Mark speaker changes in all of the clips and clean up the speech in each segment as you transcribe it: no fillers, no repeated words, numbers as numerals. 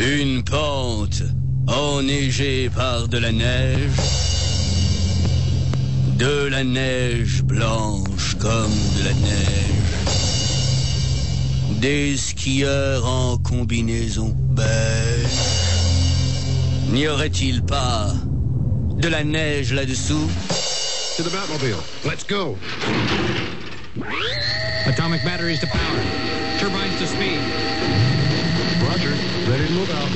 Speaker 1: Une pente enneigée par de la neige. De la neige blanche comme de la neige. Des skieurs en combinaison beige. N'y aurait-il pas de la neige là-dessous?
Speaker 2: To the Batmobile. Let's go.
Speaker 3: Atomic batteries to power. Turbines to speed.
Speaker 2: Roger. Ready to move out.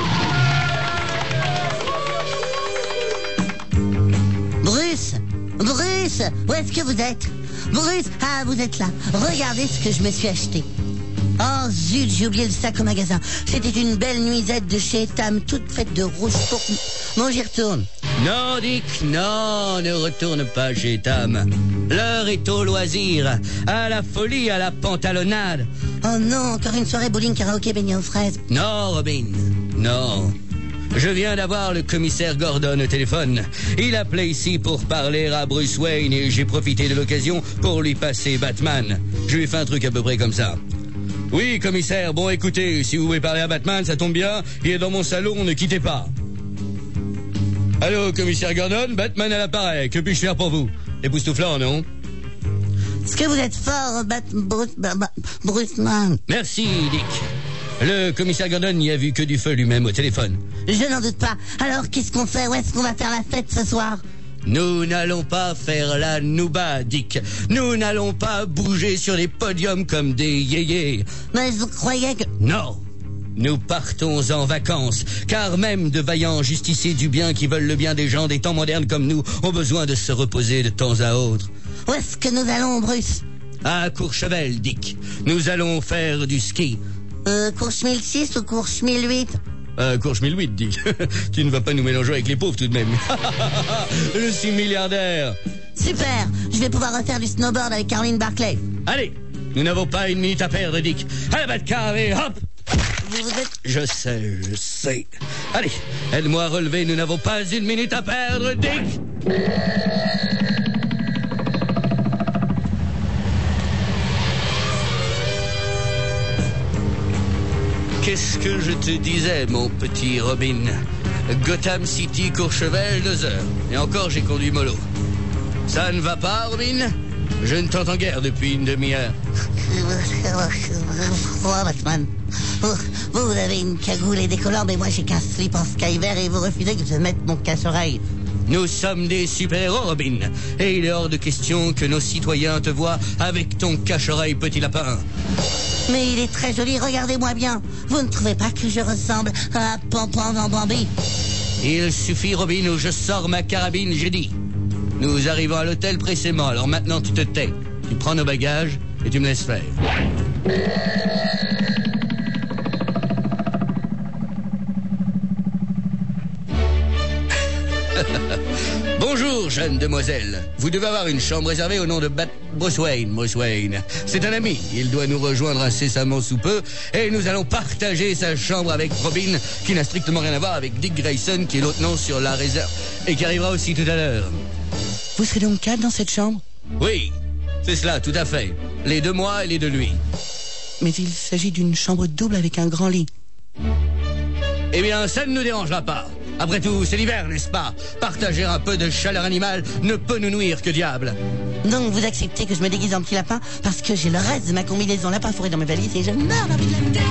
Speaker 4: Bruce! Bruce! Où est-ce que vous êtes? Bruce! Ah, vous êtes là. Regardez ce que je me suis acheté. Oh zut, j'ai oublié le sac au magasin. C'était une belle nuisette de chez Tam, toute faite de rouge pour... Bon, j'y retourne.
Speaker 1: Non, Dick, non, ne retourne pas chez Tam. L'heure est au loisir, à la folie, à la pantalonnade.
Speaker 4: Oh non, encore une soirée bowling, karaoké, beignet aux fraises.
Speaker 1: Non, Robin, non. Je viens d'avoir le commissaire Gordon au téléphone. Il appelait ici pour parler à Bruce Wayne et j'ai profité de l'occasion pour lui passer Batman. Je lui ai fait un truc à peu près comme ça. Oui, commissaire, bon écoutez, si vous voulez parler à Batman, ça tombe bien, il est dans mon salon, ne quittez pas. Allô, commissaire Gordon, Batman à l'appareil, que puis-je faire pour vous? Époustouflant, non?
Speaker 4: Est-ce que vous êtes fort, Bruce Man?
Speaker 1: Merci, Dick. Le commissaire Gordon n'y a vu que du feu lui-même au téléphone.
Speaker 4: Je n'en doute pas. Alors, qu'est-ce qu'on fait? Où est-ce qu'on va faire la fête ce soir?
Speaker 1: Nous n'allons pas faire la nouba, Dick. Nous n'allons pas bouger sur les podiums comme des yéyés.
Speaker 4: Mais je croyais que...
Speaker 1: Non. Nous partons en vacances, car même de vaillants justiciers du bien qui veulent le bien des gens des temps modernes comme nous ont besoin de se reposer de temps à autre.
Speaker 4: Où est-ce que nous allons, Bruce?
Speaker 1: À Courchevel, Dick. Nous allons faire du ski.
Speaker 4: Courche 1006 ou courche 1008?
Speaker 1: Courche 1008, Dick. Tu ne vas pas nous mélanger avec les pauvres tout de même. Je suis milliardaire.
Speaker 4: Super. Je vais pouvoir refaire du snowboard avec Caroline Barclay.
Speaker 1: Allez, nous n'avons pas une minute à perdre, Dick. À la Batcar et hop!
Speaker 4: Vous êtes...
Speaker 1: Je sais. Allez, aide-moi à relever, nous n'avons pas une minute à perdre, Dick. Qu'est-ce que je te disais, mon petit Robin? Gotham City, Courchevel, 2 heures. Et encore, j'ai conduit mollo. Ça ne va pas, Robin? Je ne t'entends guère depuis une demi-heure.
Speaker 4: Oh, Batman. Vous avez une cagoule et des collants, mais moi j'ai qu'un slip en sky vert et vous refusez que je mette mon cache-oreille.
Speaker 1: Nous sommes des super-héros, Robin. Et il est hors de question que nos citoyens te voient avec ton cache-oreille, petit lapin.
Speaker 4: Mais il est très joli, regardez-moi bien. Vous ne trouvez pas que je ressemble à Pampan dans Bambi?
Speaker 1: Il suffit, Robin, où je sors ma carabine, j'ai dit. Nous arrivons à l'hôtel précisément, alors maintenant tu te tais. Tu prends nos bagages et tu me laisses faire. Bonjour, jeune demoiselle. Vous devez avoir une chambre réservée au nom de Bruce Wayne. C'est un ami. Il doit nous rejoindre incessamment sous peu. Et nous allons partager sa chambre avec Robin, qui n'a strictement rien à voir avec Dick Grayson, qui est lieutenant sur la réserve, et qui arrivera aussi tout à l'heure.
Speaker 4: Vous serez donc 4 dans cette chambre?
Speaker 1: Oui, c'est cela, tout à fait. Les 2 moi et les 2 lui.
Speaker 4: Mais il s'agit d'une chambre double avec un grand lit.
Speaker 1: Eh bien, ça ne nous dérangera pas. Après tout, c'est l'hiver, n'est-ce pas? Partager un peu de chaleur animale ne peut nous nuire que diable.
Speaker 4: Donc vous acceptez que je me déguise en petit lapin parce que j'ai le reste de ma combinaison lapin fourré dans mes valises et je meurs d'envie de la mettre.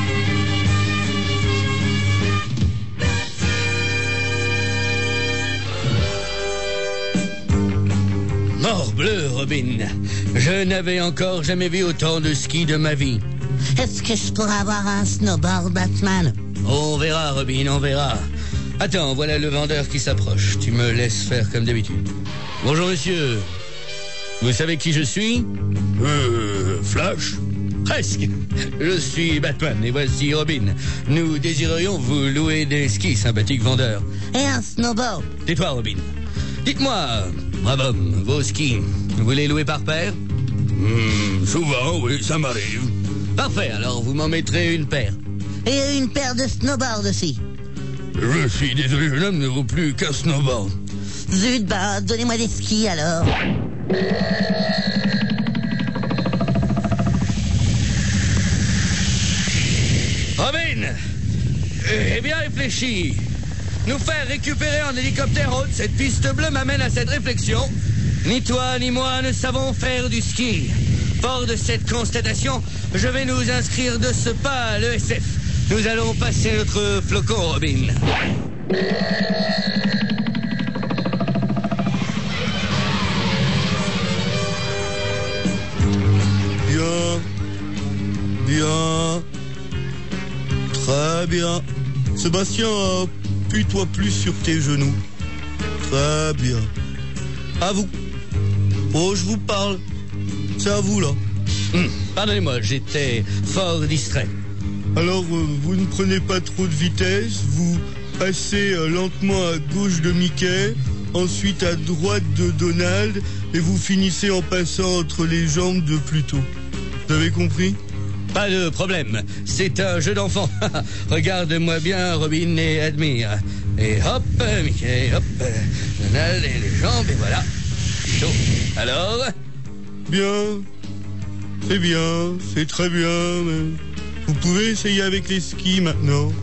Speaker 1: Morbleu, Robin. Je n'avais encore jamais vu autant de ski de ma vie.
Speaker 4: Est-ce que je pourrais avoir un snowboard, Batman?
Speaker 1: On verra, Robin, on verra. Attends, voilà le vendeur qui s'approche. Tu me laisses faire comme d'habitude. Bonjour, monsieur. Vous savez qui je suis? Flash? Presque. Je suis Batman et voici Robin. Nous désirerions vous louer des skis, sympathique vendeur.
Speaker 4: Et un snowboard?
Speaker 1: Tais-toi, Robin. Dites-moi, brave homme, vos skis, vous les louez par paire?
Speaker 2: Souvent, oui, ça m'arrive.
Speaker 1: Parfait, alors vous m'en mettrez une paire.
Speaker 4: Et une paire de snowboards aussi.
Speaker 2: Je suis désolé, jeune homme, ne vaut plus qu'un snowboard.
Speaker 4: Zut, bah, donnez-moi des skis alors.
Speaker 1: Robin! Eh bien réfléchi. Nous faire récupérer en hélicoptère haute cette piste bleue m'amène à cette réflexion. Ni toi ni moi ne savons faire du ski. Fort de cette constatation, je vais nous inscrire de ce pas à l'ESF. Nous allons passer notre flocon, Robin.
Speaker 5: Bien. Très bien. Sébastien, appuie-toi plus sur tes genoux. Très bien. À vous. Oh, je vous parle. C'est à vous, là.
Speaker 1: Pardonnez-moi, j'étais fort distrait.
Speaker 5: Alors, vous ne prenez pas trop de vitesse, vous passez lentement à gauche de Mickey, ensuite à droite de Donald, et vous finissez en passant entre les jambes de Pluto. Vous avez compris ?
Speaker 1: Pas de problème, c'est un jeu d'enfant. Regarde-moi bien, Robin, et admire. Et hop, Mickey, hop, Donald et les jambes, et voilà. Chaud. Alors ?
Speaker 5: Bien, c'est très bien, mais vous pouvez essayer avec les skis maintenant.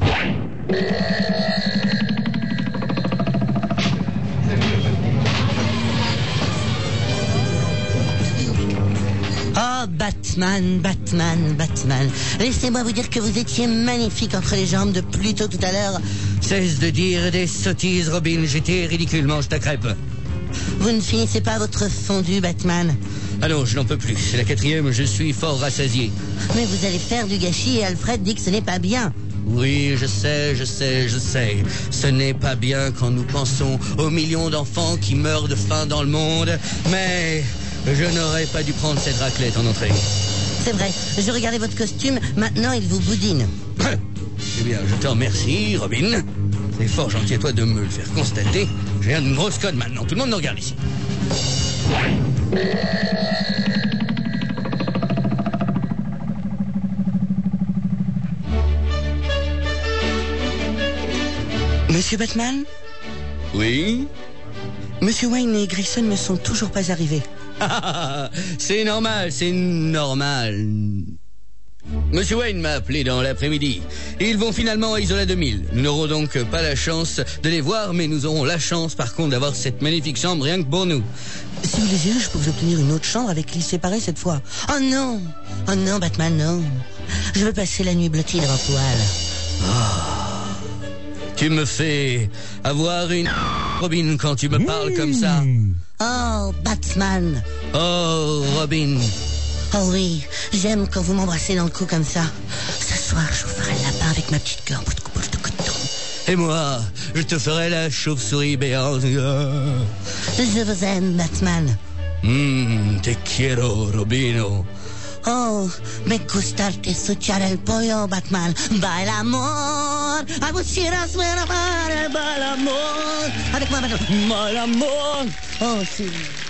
Speaker 4: Oh, Batman. Laissez-moi vous dire que vous étiez magnifique entre les jambes de Pluto tout à l'heure.
Speaker 1: Cesse de dire des sottises, Robin, j'étais ridicule, mange ta crêpe.
Speaker 4: Vous ne finissez pas votre fondue, Batman.
Speaker 1: Ah non, je n'en peux plus, c'est la 4e, je suis fort rassasié.
Speaker 4: Mais vous allez faire du gâchis et Alfred dit que ce n'est pas bien.
Speaker 1: Oui, je sais. Ce n'est pas bien quand nous pensons aux millions d'enfants qui meurent de faim dans le monde, mais je n'aurais pas dû prendre cette raclette en entrée.
Speaker 4: C'est vrai, je regardais votre costume, maintenant il vous boudine.
Speaker 1: Eh bien, je te remercie, Robin. C'est fort gentil à toi de me le faire constater. J'ai une grosse conne maintenant, tout le monde me regarde ici.
Speaker 4: Monsieur Batman ?
Speaker 1: Oui?
Speaker 4: Monsieur Wayne et Grayson ne sont toujours pas arrivés.
Speaker 1: C'est normal. Monsieur Wayne m'a appelé dans l'après-midi. Ils vont finalement à Isola 2000. Nous n'aurons donc pas la chance de les voir, mais nous aurons la chance par contre d'avoir cette magnifique chambre rien que pour nous.
Speaker 4: Si vous désirez, je peux vous obtenir une autre chambre avec lit séparé cette fois. Oh non, Batman, non. Je veux passer la nuit blottie devant poêle.
Speaker 1: Tu me fais avoir une Robin quand tu me parles comme ça.
Speaker 4: Oh, Batman.
Speaker 1: Oh, Robin.
Speaker 4: Oh oui, j'aime quand vous m'embrassez dans le cou comme ça. Ce soir, je vous ferai le lapin avec ma petite queue en bout de coton.
Speaker 1: Et moi, je te ferai la chauve-souris béante.
Speaker 4: Je vous aime, Batman.
Speaker 1: Te quiero, Robino.
Speaker 4: Oh, me gustarte succiare el pollo, Batman. Baila amor. I will see us when I'm baila amor. Avec moi, Batman. Baila amor. Oh, si.